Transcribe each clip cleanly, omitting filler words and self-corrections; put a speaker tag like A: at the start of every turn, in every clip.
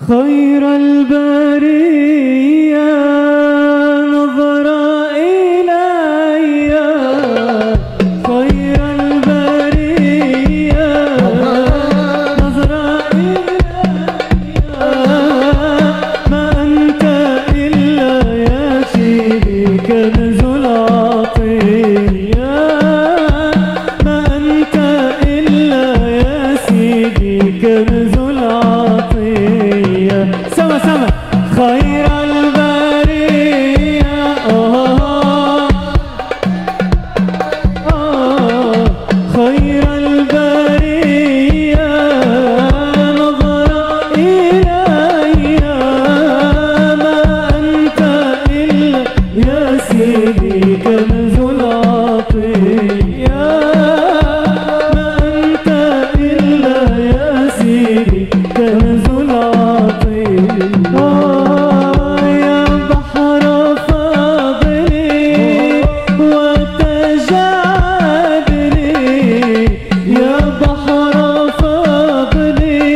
A: خير البرية نظر إلي، خير البرية نظر إلي، ما أنت إلا يا سيدي كنز العطية، ما أنت إلا يا سيدي كنز العطية. سما سما خير البرية خير البرية نظر إلي، ما أنت إلا يا سيدي كنز العطية، ما أنت إلا يا سيدي كنز يا بحر فاضلي وتجادلي، يا بحر فاضلي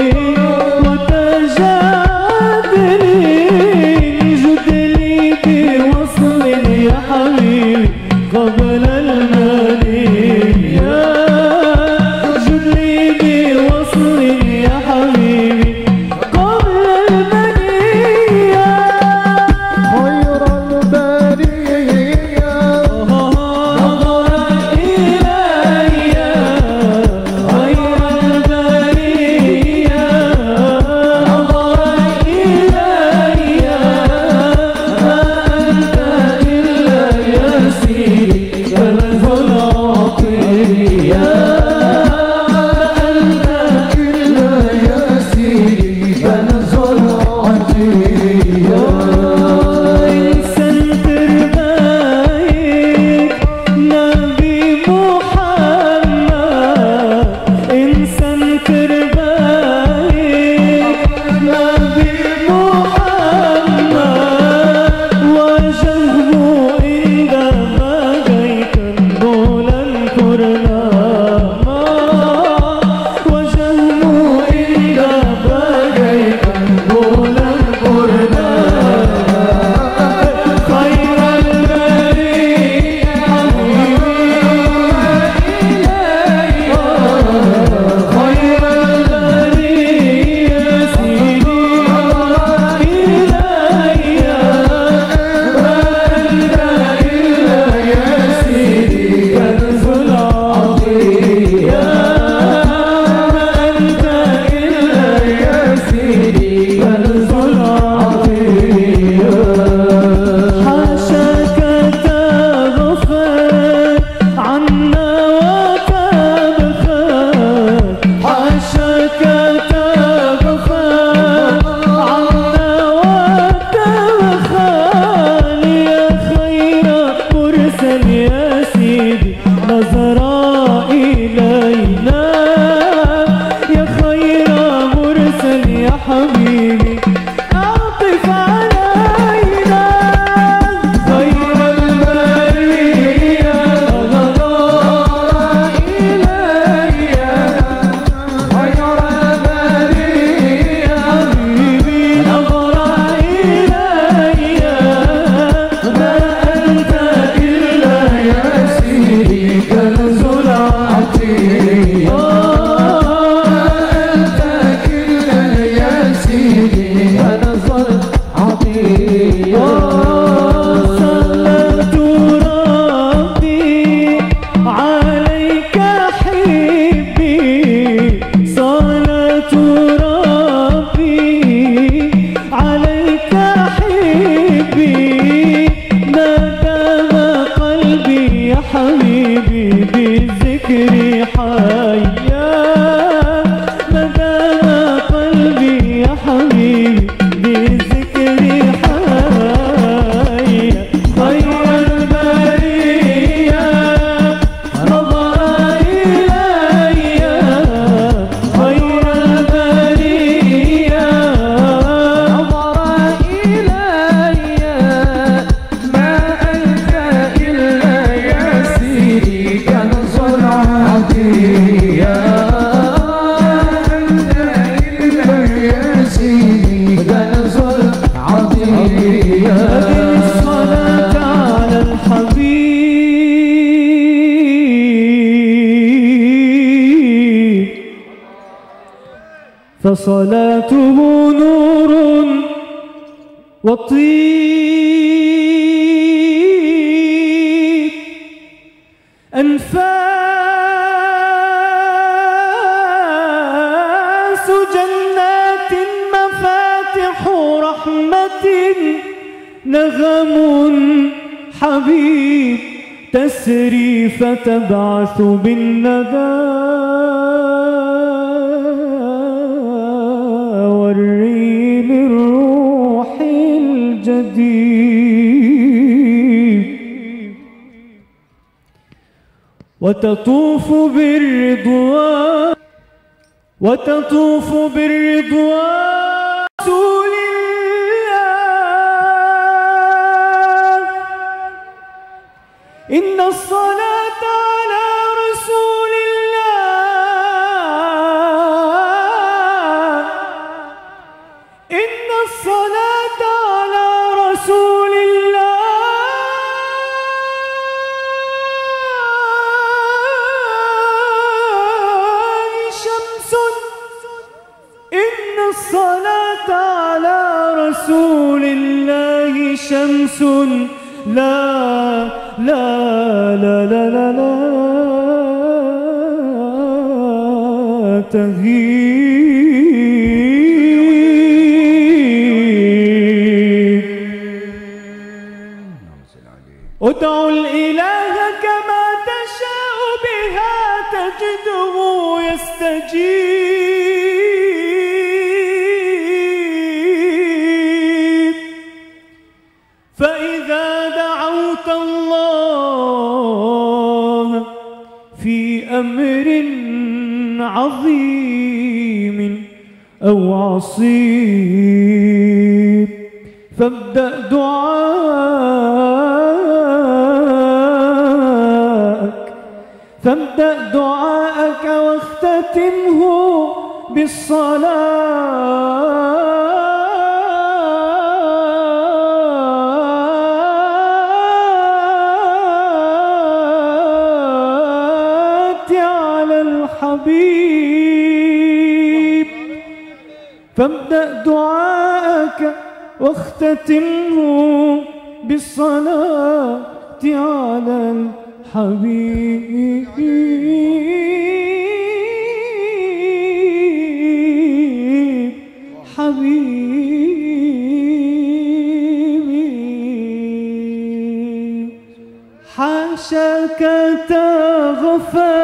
A: وتجادلي، جد لي بوصل يا حبيبي قبل المنية، جد لي بوصل يا حبيبي نظر إلينا، يا خير مرسل يا حبيبي أعطف علينا، خير البرية نظر إلي، خير البرية حبيبي نظر إلي، ما أنت إلا يا سيدي كنز العطية، أنت كل يا سيدي فصلاته نور وطيب أنفاس جنات مفاتح رحمة نغم حبيب تسري فتبعث بالندى والريم الروح الجديد وتطوف بالرضوان رسول الله إن الصلاة على رسول الله إن الصلاة على رسول الله شمس إن الصلاة على رسول الله شمس لا تغيب. ادعو الإله كما تشاء بها تجده يستجيب. فإذا دعوت الله في أمر عظيم أو عصيب فابدأ دعاءك واختتمه بالصلاة على الحبيب. فابدأ دعاءك واختتمه بالصلاة على الحبيب. حبيبي حاشاك تغفل